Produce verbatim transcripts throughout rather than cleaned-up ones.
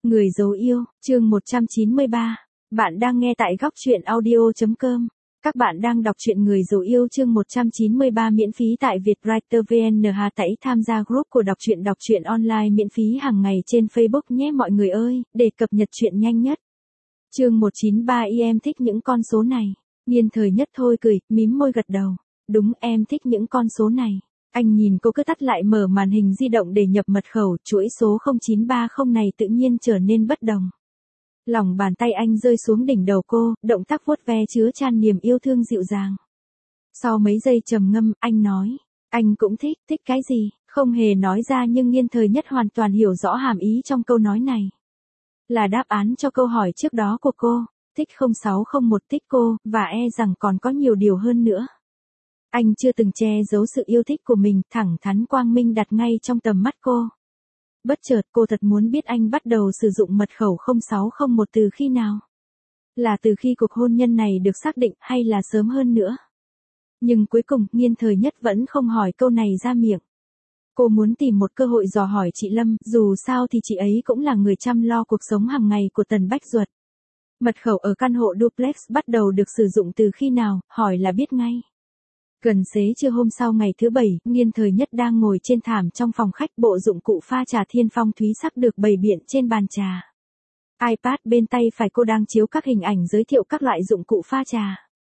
Người dấu yêu, chương một trăm chín mươi ba. Bạn đang nghe tại góc truyện audio.com. Các bạn đang đọc truyện Người dấu yêu chương một trăm chín mươi ba miễn phí tại Vietwriter vê en. Hà Tẩy tham gia group của đọc truyện đọc truyện online miễn phí hàng ngày trên Facebook nhé mọi người ơi, để cập nhật truyện nhanh nhất. Chương một trăm chín mươi ba y em thích những con số này. Niên Thời Nhất thôi cười, mím môi gật đầu. Đúng, em thích những con số này. Anh nhìn cô cứ tắt lại mở màn hình di động để nhập mật khẩu, chuỗi số không chín ba không này tự nhiên trở nên bất đồng. Lòng bàn tay anh rơi xuống đỉnh đầu cô, động tác vuốt ve chứa chan niềm yêu thương dịu dàng. Sau mấy giây trầm ngâm, anh nói, anh cũng thích, thích cái gì, không hề nói ra nhưng Niên Thời Nhất hoàn toàn hiểu rõ hàm ý trong câu nói này. Là đáp án cho câu hỏi trước đó của cô, thích không sáu không một thích cô, và e rằng còn có nhiều điều hơn nữa. Anh chưa từng che giấu sự yêu thích của mình, thẳng thắn quang minh đặt ngay trong tầm mắt cô. Bất chợt cô thật muốn biết anh bắt đầu sử dụng mật khẩu không sáu không một từ khi nào. Là từ khi cuộc hôn nhân này được xác định hay là sớm hơn nữa. Nhưng cuối cùng, Niên Thời Nhất vẫn không hỏi câu này ra miệng. Cô muốn tìm một cơ hội dò hỏi chị Lâm, dù sao thì chị ấy cũng là người chăm lo cuộc sống hàng ngày của Tần Bách Duật. Mật khẩu ở căn hộ duplex bắt đầu được sử dụng từ khi nào, hỏi là biết ngay. Gần xế trưa hôm sau ngày thứ bảy, Niên Thời Nhất đang ngồi trên thảm trong phòng khách, bộ dụng cụ pha trà thiên phong thúy sắc được bày biện trên bàn trà. iPad bên tay phải cô đang chiếu các hình ảnh giới thiệu các loại dụng cụ pha trà.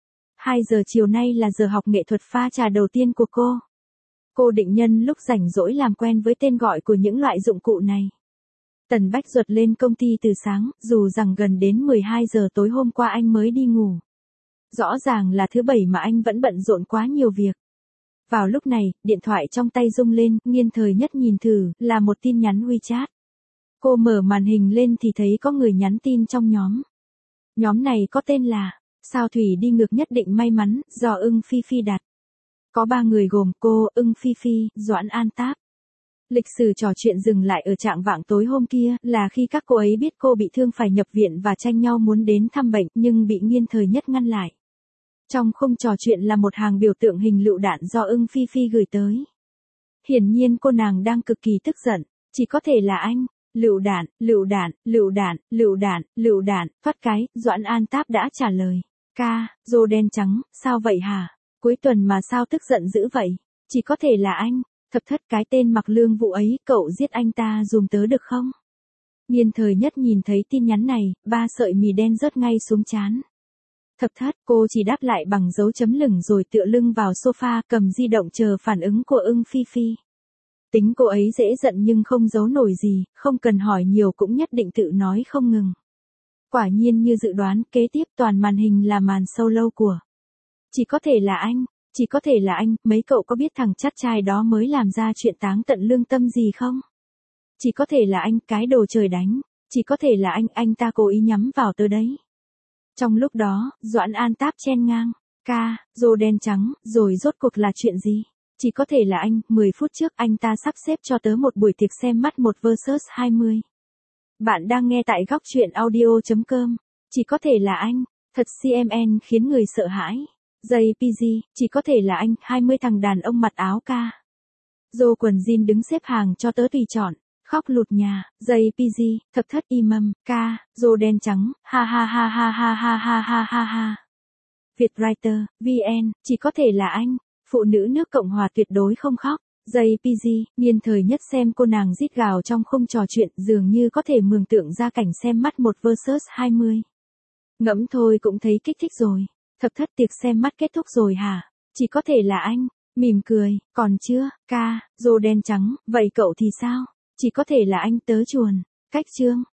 hai giờ chiều nay là giờ học nghệ thuật pha trà đầu tiên của cô. Cô định nhân lúc rảnh rỗi làm quen với tên gọi của những loại dụng cụ này. Tần Bách Duật lên công ty từ sáng, dù rằng gần đến mười hai giờ tối hôm qua anh mới đi ngủ. Rõ ràng là thứ bảy mà anh vẫn bận rộn quá nhiều việc. Vào lúc này, điện thoại trong tay rung lên, Niên Thời Nhất nhìn thử, là một tin nhắn WeChat. Cô mở màn hình lên thì thấy có người nhắn tin trong nhóm. Nhóm này có tên là, sao Thủy đi ngược nhất định may mắn, do Ưng Phi Phi đặt. Có ba người gồm cô, Ưng Phi Phi, Doãn An Táp. Lịch sử trò chuyện dừng lại ở trạng vạng tối hôm kia, là khi các cô ấy biết cô bị thương phải nhập viện và tranh nhau muốn đến thăm bệnh, nhưng bị Niên Thời Nhất ngăn lại. Trong khung trò chuyện là một hàng biểu tượng hình lựu đạn do Ưng Phi Phi gửi tới. Hiển nhiên cô nàng đang cực kỳ tức giận, chỉ có thể là anh, lựu đạn, lựu đạn, lựu đạn, lựu đạn, lựu đạn, thoát cái, Doãn An Táp đã trả lời. Ca, rô đen trắng, sao vậy hả? Cuối tuần mà sao tức giận dữ vậy? Chỉ có thể là anh, thập thất cái tên mặc lương vụ ấy, cậu giết anh ta dùm tớ được không? Niên Thời Nhất nhìn thấy tin nhắn này, ba sợi mì đen rớt ngay xuống trán. Thập thất, cô chỉ đáp lại bằng dấu chấm lửng rồi tựa lưng vào sofa, cầm di động chờ phản ứng của Ưng Phi Phi. Tính cô ấy dễ giận nhưng không giấu nổi gì, không cần hỏi nhiều cũng nhất định tự nói không ngừng. Quả nhiên như dự đoán, kế tiếp toàn màn hình là màn solo của. Chỉ có thể là anh, chỉ có thể là anh, mấy cậu có biết thằng chắt trai đó mới làm ra chuyện táng tận lương tâm gì không? Chỉ có thể là anh, cái đồ trời đánh, chỉ có thể là anh, anh ta cố ý nhắm vào tớ đấy. Trong lúc đó, Doãn An Táp chen ngang, ca, rô đen trắng, rồi rốt cuộc là chuyện gì? Chỉ có thể là anh, mười phút trước anh ta sắp xếp cho tớ một buổi tiệc xem mắt một versus hai mươi. Bạn đang nghe tại góc truyện audio.com. Chỉ có thể là anh, thật xê em en khiến người sợ hãi. jê pê giê, chỉ có thể là anh, hai mươi thằng đàn ông mặc áo ca. Dô quần jean đứng xếp hàng cho tớ tùy chọn. Khóc lụt nhà, jê pê giê, thập thất imam, ca, rô đen trắng, ha ha ha ha ha ha ha ha ha ha. Vietwriter, vê en, chỉ có thể là anh, phụ nữ nước Cộng hòa tuyệt đối không khóc. jê pê giê, Niên Thời Nhất xem cô nàng rít gào trong khung trò chuyện, dường như có thể mường tượng ra cảnh xem mắt một versus hai mươi. Ngẫm thôi cũng thấy kích thích rồi. Thập thất, tiệc xem mắt kết thúc rồi hả? Chỉ có thể là anh, mỉm cười, còn chưa, ca, rô đen trắng, vậy cậu thì sao? Chỉ có thể là anh, tớ chuồn. Cách chương.